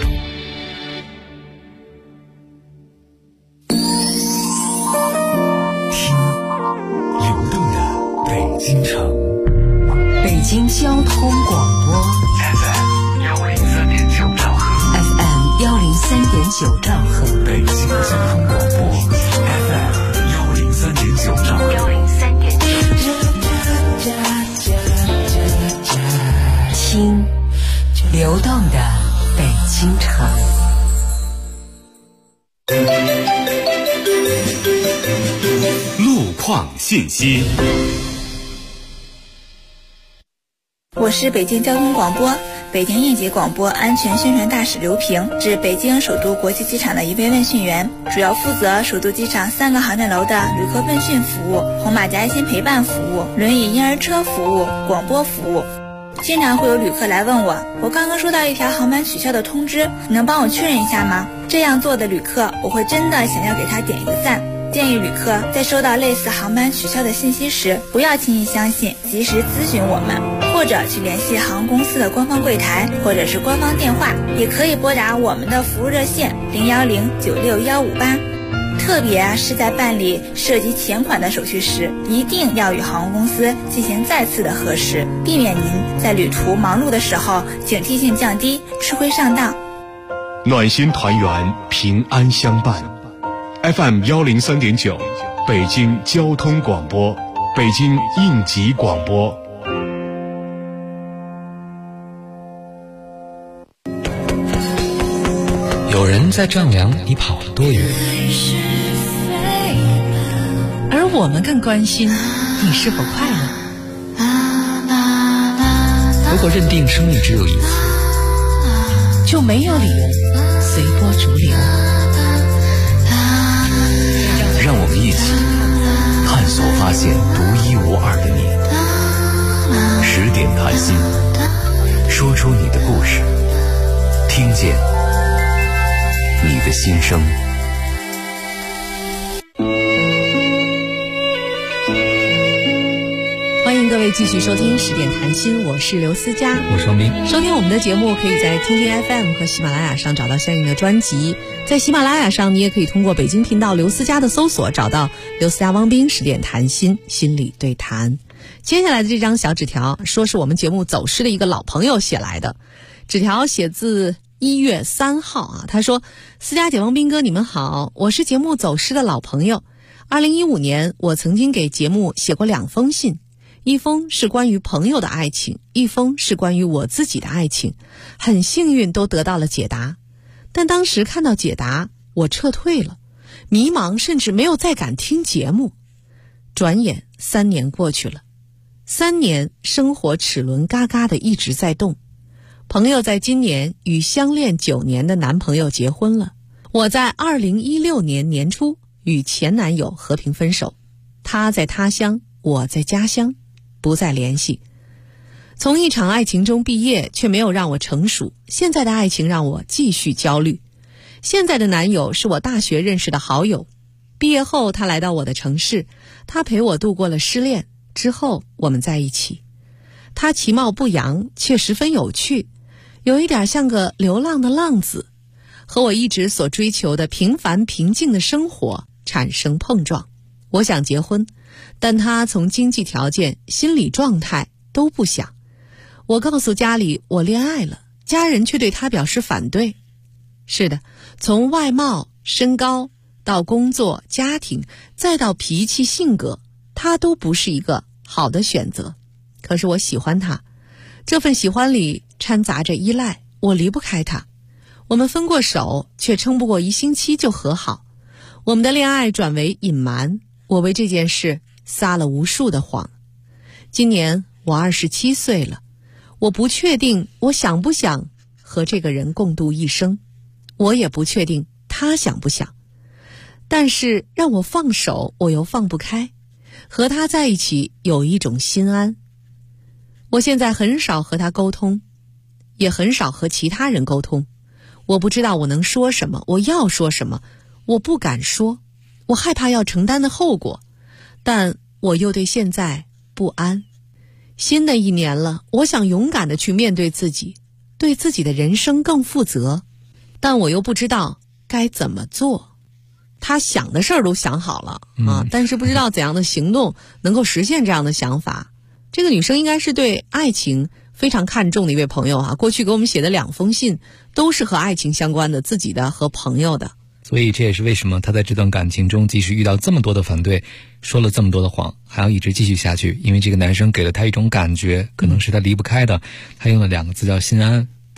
听流动的北京城， 北京交通广播 FM 103.9兆赫 FM 103.9兆赫， 北京交通广播 FM 103.9兆赫。 听流动的北京城。 路况信信息。 我是北京交通广播北京应急广播安全宣传大使刘平，是北京首都国际机场的一位问讯员，主要负责首都机场3个航站楼的旅客问讯服务、红马甲爱心陪伴服务、轮椅婴儿车服务、广播服务。经常会有旅客来问我刚刚收到一条航班取消的通知，你能帮我确认一下吗？这样做的旅客，我会真的想要给他点一个赞。建议旅客在收到类似航班取消的信息时，不要轻易相信，及时咨询我们，或者去联系航空公司的官方柜台或者是官方电话，也可以拨打我们的服务热线010-96158。特别是在办理涉及钱款的手续时，一定要与航空公司进行再次的核实，避免您在旅途忙碌的时候警惕性降低，吃亏上当。 暖心团圆，平安相伴。FM 103.9，北京交通广播，北京应急广播。 有人在丈量你跑了多远， 而我们更关心你是否快乐。 如果认定生命只有一次， 就没有理由随波逐流。 让我们一起探索发现独一无二的你。10点谈心，说出你的故事，听见你的心声。 欢迎各位继续收听10点谈心，我是刘思佳， 我是王斌。 收听我们的节目可以在听听 FM 和喜马拉雅上找到相应的专辑，在喜马拉雅上你也可以通过北京频道刘思佳的搜索找到刘思佳汪斌10点谈心心理对谈。接下来的这张小纸条说是我们节目走失的一个老朋友写来的，纸条写自1月3号啊，他说：思佳姐、汪斌哥，你们好，我是节目走失的老朋友。2015年我曾经给节目写过2封信，一封是关于朋友的爱情，一封是关于我自己的爱情，很幸运都得到了解答。但当时看到解答，我撤退了，迷茫，甚至没有再敢听节目。转眼3年过去了，3年生活齿轮嘎嘎的一直在动。朋友在今年与相恋9年的男朋友结婚了，我在2016年年初与前男友和平分手，他在他乡，我在家乡，不再联系。从一场爱情中毕业，却没有让我成熟，现在的爱情让我继续焦虑。现在的男友是我大学认识的好友，毕业后他来到我的城市，他陪我度过了失恋，之后我们在一起。他其貌不扬，却十分有趣，有一点像个流浪的浪子，和我一直所追求的平凡平静的生活产生碰撞。我想结婚，但他从经济条件、心理状态都不想。我告诉家里我恋爱了，家人却对他表示反对。是的，从外貌、身高到工作、家庭，再到脾气、性格，他都不是一个好的选择。可是我喜欢他，这份喜欢里掺杂着依赖，我离不开他。我们分过手，却撑不过1星期就和好。我们的恋爱转为隐瞒，我为这件事撒了无数的谎。今年我27岁了，我不确定我想不想和这个人共度一生，我也不确定他想不想。但是让我放手，我又放不开。和他在一起有一种心安。我现在很少和他沟通，也很少和其他人沟通。我不知道我能说什么，我要说什么，我不敢说，我害怕要承担的后果，但我又对现在不安。新的1年了，我想勇敢地去面对自己，对自己的人生更负责，但我又不知道该怎么做。他想的事儿都想好了啊，但是不知道怎样的行动能够实现这样的想法。这个女生应该是对爱情非常看重的一位朋友啊，过去给我们写的2封信都是和爱情相关的，自己的和朋友的。 所以这也是为什么他在这段感情中，即使遇到这么多的反对，说了这么多的谎，还要一直继续下去。因为这个男生给了他一种感觉，可能是他离不开的。他用了2个字叫心安，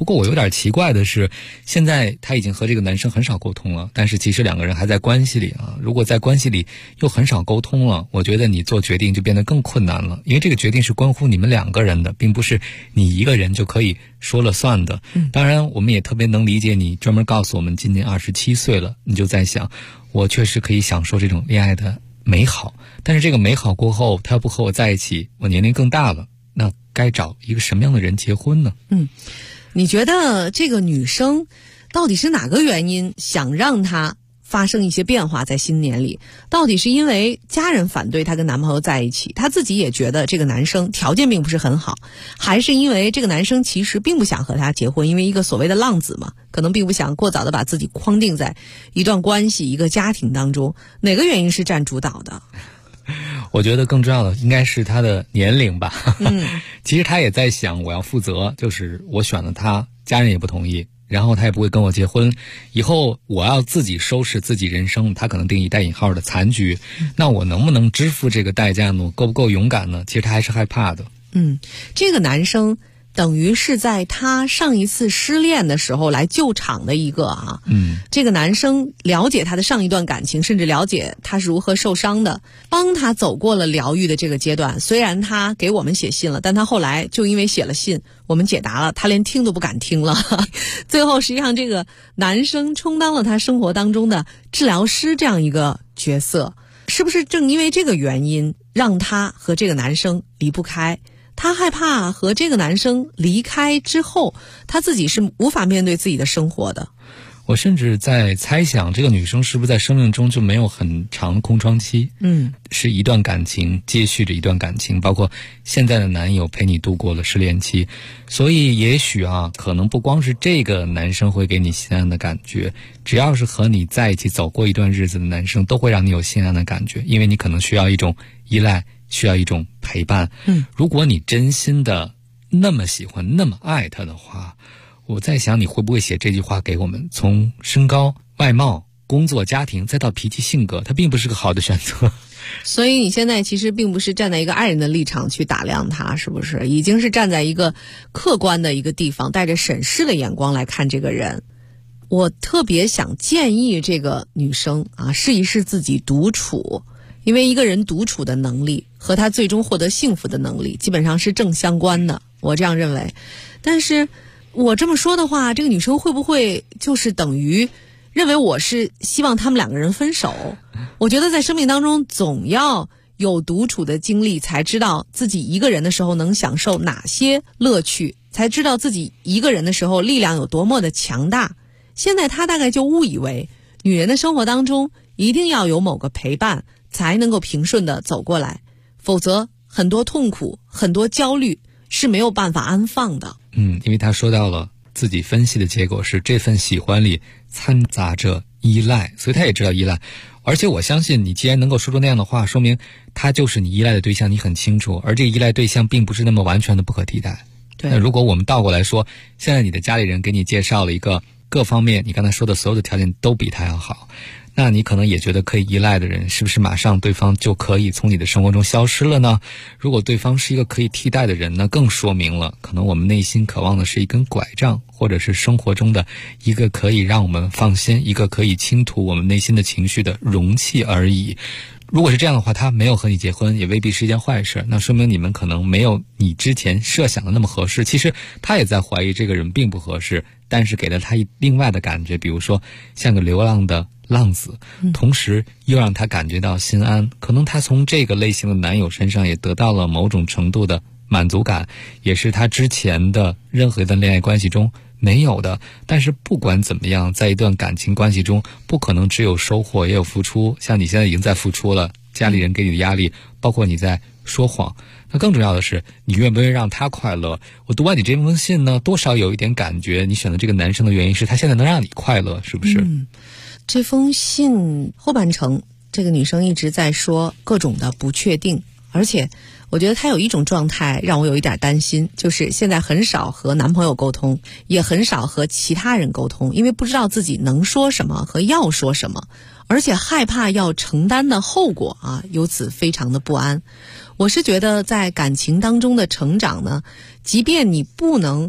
不过我有点奇怪的是，现在他已经和这个男生很少沟通了，但是其实两个人还在关系里啊。如果在关系里又很少沟通了，我觉得你做决定就变得更困难了，因为这个决定是关乎你们两个人的，并不是你一个人就可以说了算的。当然我们也特别能理解你专门告诉我们今年27岁了，你就在想我确实可以享受这种恋爱的美好，但是这个美好过后他要不和我在一起，我年龄更大了，那该找一个什么样的人结婚呢？ 你觉得这个女生到底是哪个原因想让她发生一些变化在新年里？到底是因为家人反对她跟男朋友在一起，她自己也觉得这个男生条件并不是很好，还是因为这个男生其实并不想和她结婚，因为一个所谓的浪子嘛，可能并不想过早的把自己框定在一段关系一个家庭当中，哪个原因是占主导的？ 我觉得更重要的应该是他的年龄吧。其实他也在想我要负责，就是我选了他，家人也不同意，然后他也不会跟我结婚，以后我要自己收拾自己人生，他可能定义带引号的残局，那我能不能支付这个代价呢？够不够勇敢呢？其实他还是害怕的。 这个男生等于是在他上一次失恋的时候来救场的一个啊。这个男生了解他的上一段感情，甚至了解他是如何受伤的，帮他走过了疗愈的这个阶段。虽然他给我们写信了，但他后来就因为写了信我们解答了，他连听都不敢听了。最后实际上这个男生充当了他生活当中的治疗师这样一个角色，是不是正因为这个原因让他和这个男生离不开？他害怕和这个男生离开之后，他自己是无法面对自己的生活的。 我甚至在猜想，这个女生是不是在生命中就没有很长的空窗期？是一段感情接续着一段感情，包括现在的男友陪你度过了失恋期，所以也许可能不光是这个男生会给你心安的感觉，只要是和你在一起走过一段日子的男生都会让你有心安的感觉，因为你可能需要一种依赖，需要一种陪伴。如果你真心的那么喜欢那么爱他的话，我在想你会不会写这句话给我们，从身高、外貌、工作、家庭再到脾气性格，他并不是个好的选择。 所以你现在其实并不是站在一个爱人的立场去打量他，是不是已经是站在一个客观的一个地方，带着审视的眼光来看这个人？我特别想建议这个女生试一试自己独处，因为一个人独处的能力和他最终获得幸福的能力基本上是正相关的，我这样认为。但是我这么说的话，这个女生会不会就是等于认为我是希望他们两个人分手？我觉得在生命当中总要有独处的经历，才知道自己一个人的时候能享受哪些乐趣，才知道自己一个人的时候力量有多么的强大。现在她大概就误以为女人的生活当中一定要有某个陪伴才能够平顺地走过来，否则很多痛苦很多焦虑是没有办法安放的。 因为他说到了自己分析的结果是这份喜欢里掺杂着依赖，所以他也知道依赖。而且我相信你既然能够说出那样的话，说明他就是你依赖的对象，你很清楚，而这个依赖对象并不是那么完全的不可替代。那如果我们倒过来说，现在你的家里人给你介绍了一个各方面你刚才说的所有的条件都比他要好，那你可能也觉得可以依赖的人，是不是马上对方就可以从你的生活中消失了呢？如果对方是一个可以替代的人，那更说明了可能我们内心渴望的是一根拐杖，或者是生活中的一个可以让我们放心，一个可以倾吐我们内心的情绪的容器而已。如果是这样的话，他没有和你结婚也未必是一件坏事，那说明你们可能没有你之前设想的那么合适。其实他也在怀疑这个人并不合适，但是给了他另外的感觉，比如说像个流浪的浪子，同时又让他感觉到心安。可能他从这个类型的男友身上也得到了某种程度的满足感，也是他之前的任何一段恋爱关系中没有的。但是不管怎么样，在一段感情关系中不可能只有收获也有付出，像你现在已经在付出了，家里人给你的压力，包括你在说谎，那更重要的是你愿不愿意让他快乐。我读完你这封信呢，多少有一点感觉，你选择这个男生的原因是他现在能让你快乐，是不是？ 这封信后半程这个女生一直在说各种的不确定，而且我觉得她有一种状态让我有一点担心，就是现在很少和男朋友沟通，也很少和其他人沟通，因为不知道自己能说什么和要说什么，而且害怕要承担的后果由此非常的不安。我是觉得在感情当中的成长呢，即便你不能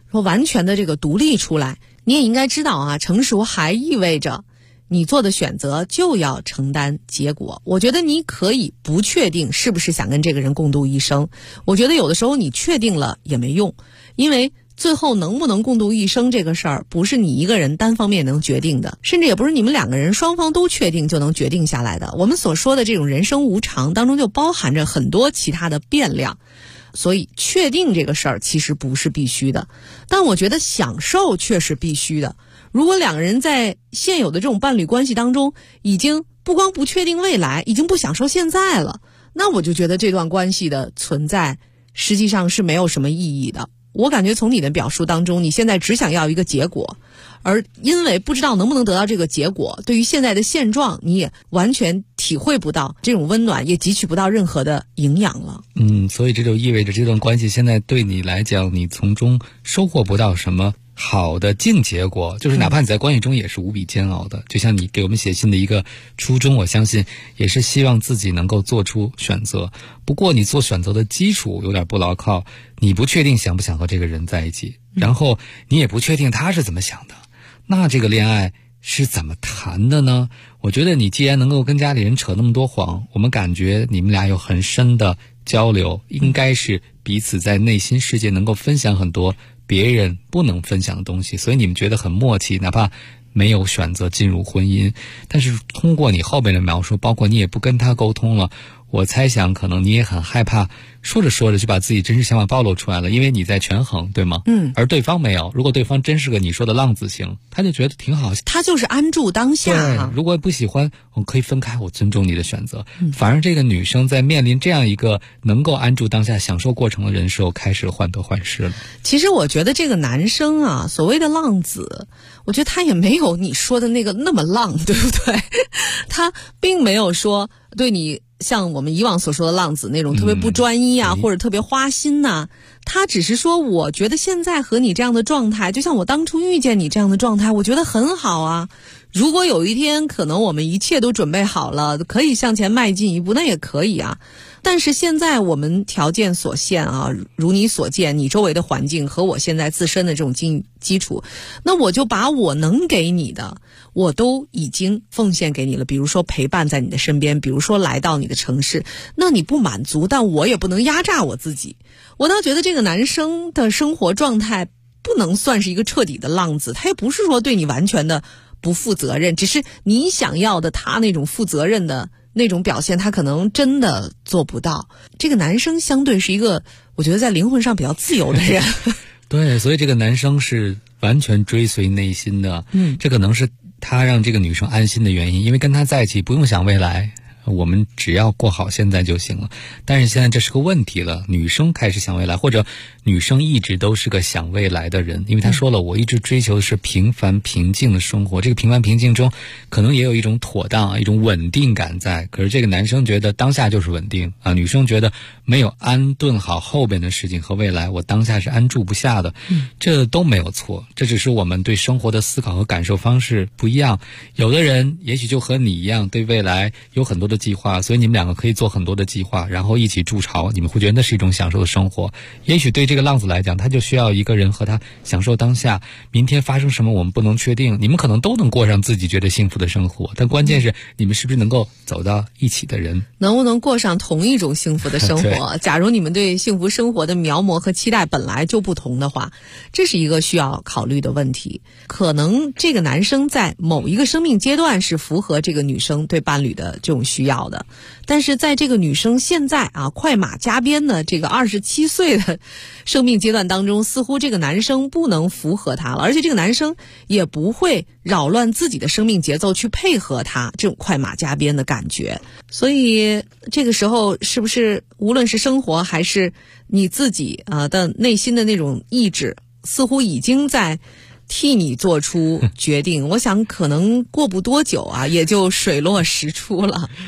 说完全的这个独立出来。你也应该知道啊，成熟还意味着你做的选择就要承担结果。我觉得你可以不确定是不是想跟这个人共度一生，我觉得有的时候你确定了也没用，因为最后能不能共度一生这个事儿不是你一个人单方面能决定的，甚至也不是你们两个人双方都确定就能决定下来的。我们所说的这种人生无常当中就包含着很多其他的变量，所以确定这个事儿其实不是必须的，但我觉得享受却是必须的。如果两个人在现有的这种伴侣关系当中已经不光不确定未来，已经不享受现在了，那我就觉得这段关系的存在实际上是没有什么意义的。我感觉从你的表述当中，你现在只想要一个结果，而因为不知道能不能得到这个结果，对于现在的现状你也完全体会不到这种温暖，也汲取不到任何的营养了。 所以这就意味着这段关系现在对你来讲，你从中收获不到什么好的净结果，就是哪怕你在关系中也是无比煎熬的。就像你给我们写信的一个初衷，我相信也是希望自己能够做出选择，不过你做选择的基础有点不牢靠，你不确定想不想和这个人在一起，然后你也不确定他是怎么想的，那这个恋爱是怎么谈的呢？我觉得你既然能够跟家里人扯那么多谎，我们感觉你们俩有很深的交流，应该是彼此在内心世界能够分享很多别人不能分享的东西，所以你们觉得很默契，哪怕没有选择进入婚姻。但是通过你后边的描述，包括你也不跟他沟通了，我猜想可能你也很害怕说着说着就把自己真实想法暴露出来了，因为你在权衡，对吗？而对方没有。如果对方真是个你说的浪子型，他就觉得挺好， 他就是安住当下对，如果不喜欢我可以分开，我尊重你的选择。反而这个女生在面临这样一个能够安住当下享受过程的人时候，开始患得患失了。 其实我觉得这个男生啊，所谓的浪子，我觉得他也没有你说的那个那么浪，对不对？他并没有说对你像我们以往所说的浪子那种特别不专一啊，或者特别花心呐，他只是说我觉得现在和你这样的状态，就像我当初遇见你这样的状态，我觉得很好啊。如果有一天可能我们一切都准备好了，可以向前迈进一步，那也可以啊。但是现在我们条件所限啊，如你所见，你周围的环境和我现在自身的这种基础，那我就把我能给你的我都已经奉献给你了，比如说陪伴在你的身边，比如说来到你的城市，那你不满足，但我也不能压榨我自己。我倒觉得这个男生的生活状态不能算是一个彻底的浪子，他也不是说对你完全的不负责任，只是你想要的他那种负责任的那种表现，他可能真的做不到。这个男生相对是一个我觉得在灵魂上比较自由的人对，所以这个男生是完全追随内心的，这可能是他让这个女生安心的原因，因为跟他在一起不用想未来，我们只要过好现在就行了。但是现在这是个问题了，女生开始想未来，或者女生一直都是个想未来的人，因为她说了，我一直追求的是平凡平静的生活，这个平凡平静中可能也有一种妥当，一种稳定感在。可是这个男生觉得当下就是稳定啊，女生觉得没有安顿好后边的事情和未来，我当下是安住不下的。这都没有错，这只是我们对生活的思考和感受方式不一样。有的人也许就和你一样，对未来有很多的计划，所以你们两个可以做很多的计划，然后一起筑巢，你们会觉得那是一种享受的生活。也许对这个浪子来讲，他就需要一个人和他享受当下，明天发生什么我们不能确定，你们可能都能过上自己觉得幸福的生活，但关键是你们是不是能够走到一起的人， 能不能过上同一种幸福的生活假如你们对幸福生活的描摹和期待本来就不同的话，这是一个需要考虑的问题。可能这个男生在某一个生命阶段是符合这个女生对伴侣的这种需要的，但是在这个女生现在啊快马加鞭的这个27岁的生命阶段当中，似乎这个男生不能符合她了，而且这个男生也不会扰乱自己的生命节奏去配合她这种快马加鞭的感觉。所以这个时候是不是无论是生活还是你自己的内心的那种意志，似乎已经在替你做出决定我想可能过不多久啊，也就水落石出了。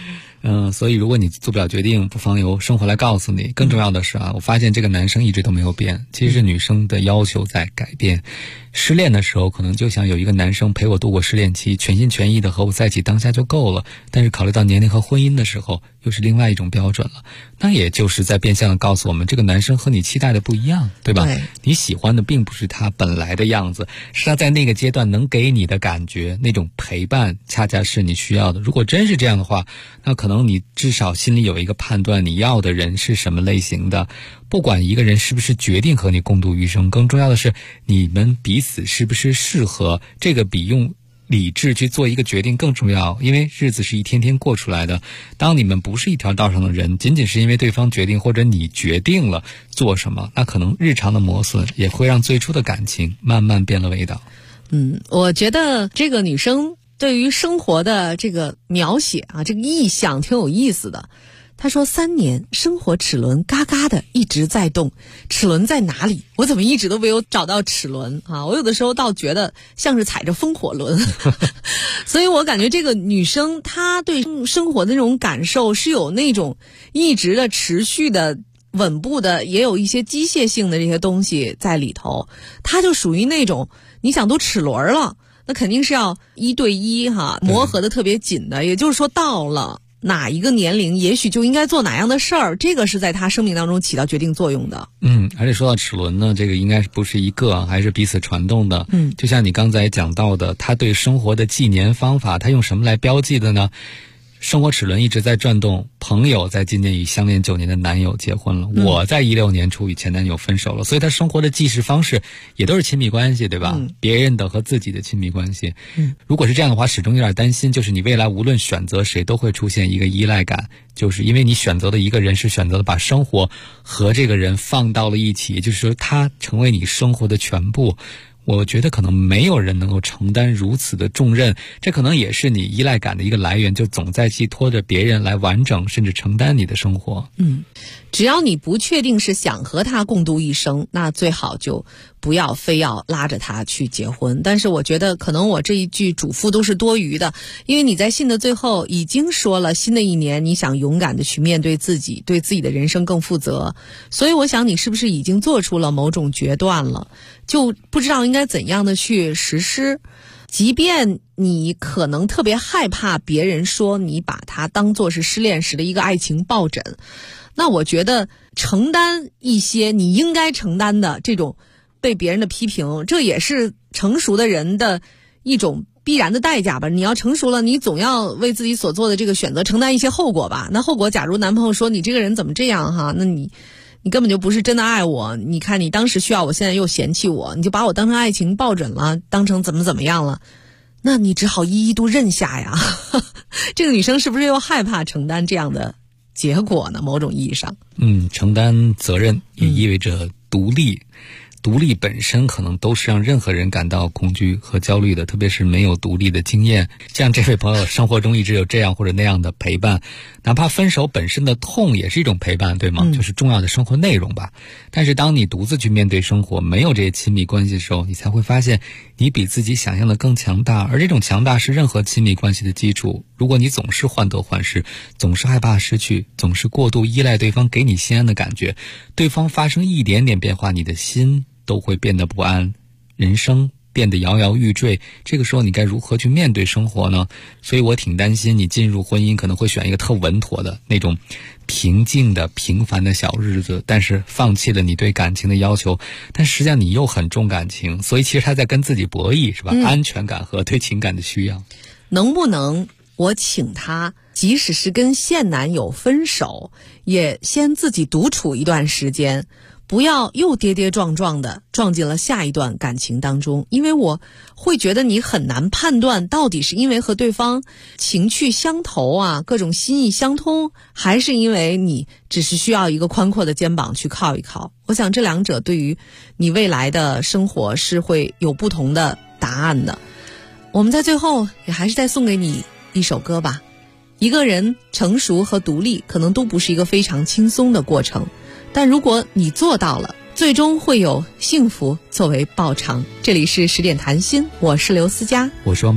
所以如果你做不了决定，不妨由生活来告诉你。更重要的是我发现这个男生一直都没有变，其实是女生的要求在改变。失恋的时候可能就想有一个男生陪我度过失恋期，全心全意的和我在一起当下就够了，但是考虑到年龄和婚姻的时候又是另外一种标准了。那也就是在变相的告诉我们，这个男生和你期待的不一样，对吧？对，你喜欢的并不是他本来的样子，是他在那个阶段能给你的感觉，那种陪伴恰恰是你需要的。如果真是这样的话，那可能你至少心里有一个判断，你要的人是什么类型的。不管一个人是不是决定和你共度余生，更重要的是你们彼此是不是适合，这个比用理智去做一个决定更重要。因为日子是一天天过出来的，当你们不是一条道上的人，仅仅是因为对方决定或者你决定了做什么，那可能日常的磨损也会让最初的感情慢慢变了味道。 我觉得这个女生对于生活的这个描写这个意象挺有意思的。他说3年生活齿轮嘎嘎的一直在动，齿轮在哪里？我怎么一直都没有找到齿轮我有的时候倒觉得像是踩着风火轮所以我感觉这个女生她对生活的那种感受是有那种一直的持续的稳步的，也有一些机械性的这些东西在里头。她就属于那种你想都齿轮了，那肯定是要1对1磨合的特别紧的，也就是说到了哪一个年龄也许就应该做哪样的事儿，这个是在他生命当中起到决定作用的。 而且说到齿轮呢，这个应该不是一个，还是彼此传动的。就像你刚才讲到的，他对生活的纪年方法，他用什么来标记的呢？生活齿轮一直在转动，朋友在今年与相恋9年的男友结婚了，我在16年初与前男友分手了，所以他生活的记事方式也都是亲密关系，对吧？别人的和自己的亲密关系。如果是这样的话，始终有点担心，就是你未来无论选择谁都会出现一个依赖感，就是因为你选择的一个人是选择了把生活和这个人放到了一起，也就是说他成为你生活的全部。我觉得可能没有人能够承担如此的重任，这可能也是你依赖感的一个来源，就总在寄托着别人来完整甚至承担你的生活。 只要你不确定是想和他共度一生，那最好就不要非要拉着他去结婚。但是我觉得可能我这一句嘱咐都是多余的，因为你在信的最后已经说了，新的一年你想勇敢的去面对自己，对自己的人生更负责。所以我想你是不是已经做出了某种决断了，就不知道应该怎样的去实施。即便你可能特别害怕别人说你把它当作是失恋时的一个爱情抱枕，那我觉得承担一些你应该承担的这种被别人的批评，这也是成熟的人的一种必然的代价吧。你要成熟了，你总要为自己所做的这个选择承担一些后果吧。那后果假如男朋友说你这个人怎么这样那你根本就不是真的爱我，你看你当时需要我，现在又嫌弃我，你就把我当成爱情抱枕了，当成怎么样了，那你只好一一都认下呀这个女生是不是又害怕承担这样的结果呢？某种意义上承担责任也意味着独立，独立本身可能都是让任何人感到恐惧和焦虑的，特别是没有独立的经验。像这位朋友生活中一直有这样或者那样的陪伴，哪怕分手本身的痛也是一种陪伴，对吗？就是重要的生活内容吧。但是当你独自去面对生活，没有这些亲密关系的时候，你才会发现你比自己想象的更强大，而这种强大是任何亲密关系的基础。如果你总是患得患失，总是害怕失去，总是过度依赖对方给你心安的感觉，对方发生一点点变化，你的心都会变得不安，人生变得摇摇欲坠。这个时候你该如何去面对生活呢？所以我挺担心你进入婚姻可能会选一个特稳妥的那种平静的平凡的小日子，但是放弃了你对感情的要求，但实际上你又很重感情，所以其实他在跟自己博弈，是吧？安全感和对情感的需要。 能不能我请他即使是跟现男友分手，也先自己独处一段时间，不要又跌跌撞撞的撞进了下一段感情当中。因为我会觉得你很难判断到底是因为和对方情趣相投各种心意相通，还是因为你只是需要一个宽阔的肩膀去靠一靠。我想这两者对于你未来的生活是会有不同的答案的。我们在最后也还是再送给你一首歌吧。一个人成熟和独立可能都不是一个非常轻松的过程，但如果你做到了，最终会有幸福作为报偿。这里是10点谈心，我是刘思佳， 我是王斌。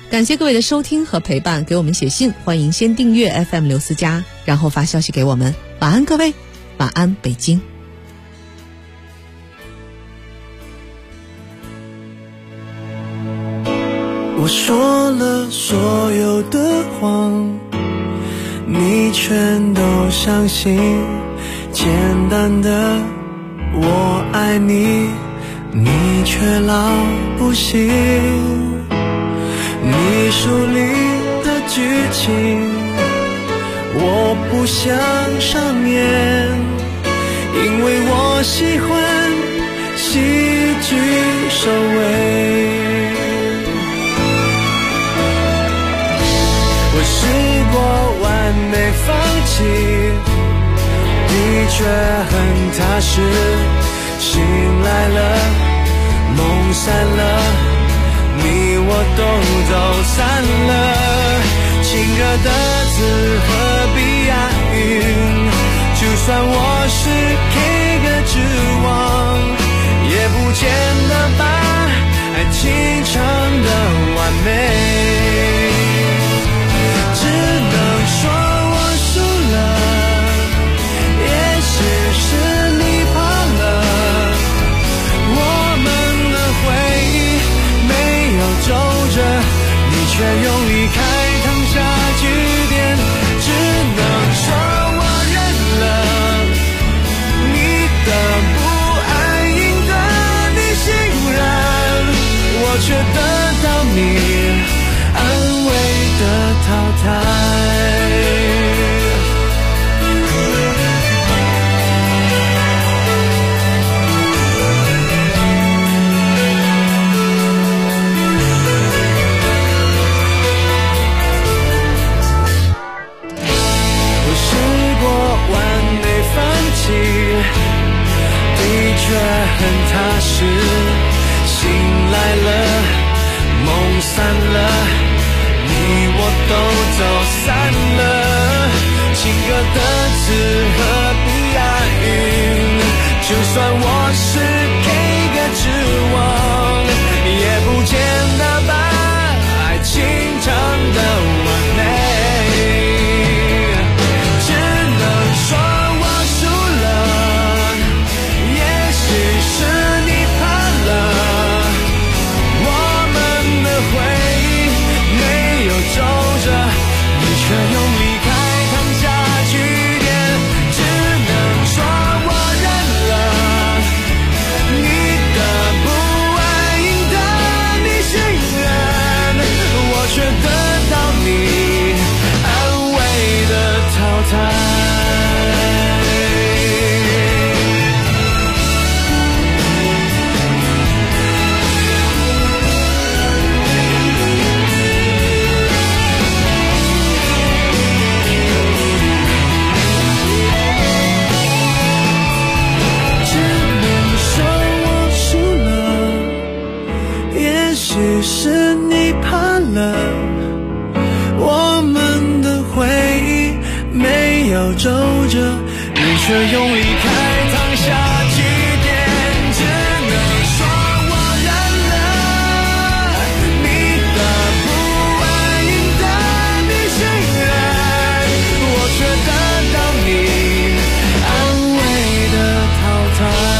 感谢各位的收听和陪伴，给我们写信，欢迎先订阅 FM 刘思佳，然后发消息给我们。晚安各位，晚安北京。 我说了所有的谎，你全都相信，简单的我爱你，你却老不信。你书里的剧情我不想上演，因为我喜欢戏剧收尾。我试过完美放弃，的确很踏实，醒来了，梦散了，你我都走散了，情歌的字何必押韵，就算我是 K 歌之王，也不见得把爱情唱得完美。只能说我输了，也许是你怕了，我们的回忆没有皱着，你却用离开烫下句点。只能说我认了，你的不安赢得你信任，我却得到你安慰的淘汰。我试过完美放弃，的确很踏实，醒来了，梦散了，你我都走散了，情歌的字何必押韵，就算我是 K 歌之王，也不见得把爱情唱得完美。只能说我输了，也许是你怕了，我们的回忆没有皱着，你却用离开烫下句点。只能说我认了，你的不安赢得你信任，我却得到你安慰的淘汰。也许是你怕了，我们的回忆没有皱着，你却用离开烫下句点。只能说我认了，你的不安赢得你信任，我却得到你安慰的淘汰。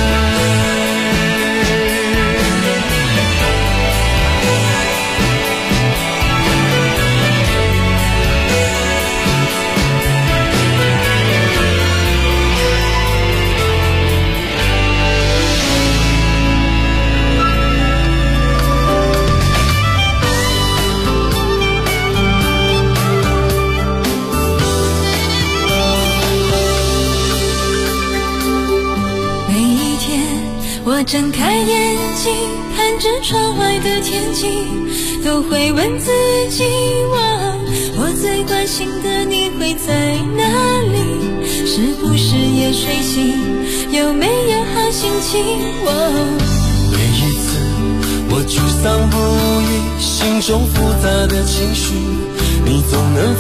我睁开眼睛，看着窗外的天气，都会问自己，我最关心的你会在哪里？是不是也睡醒？有没有好心情？ 每一次我沮丧不已，心中复杂的情绪，你总能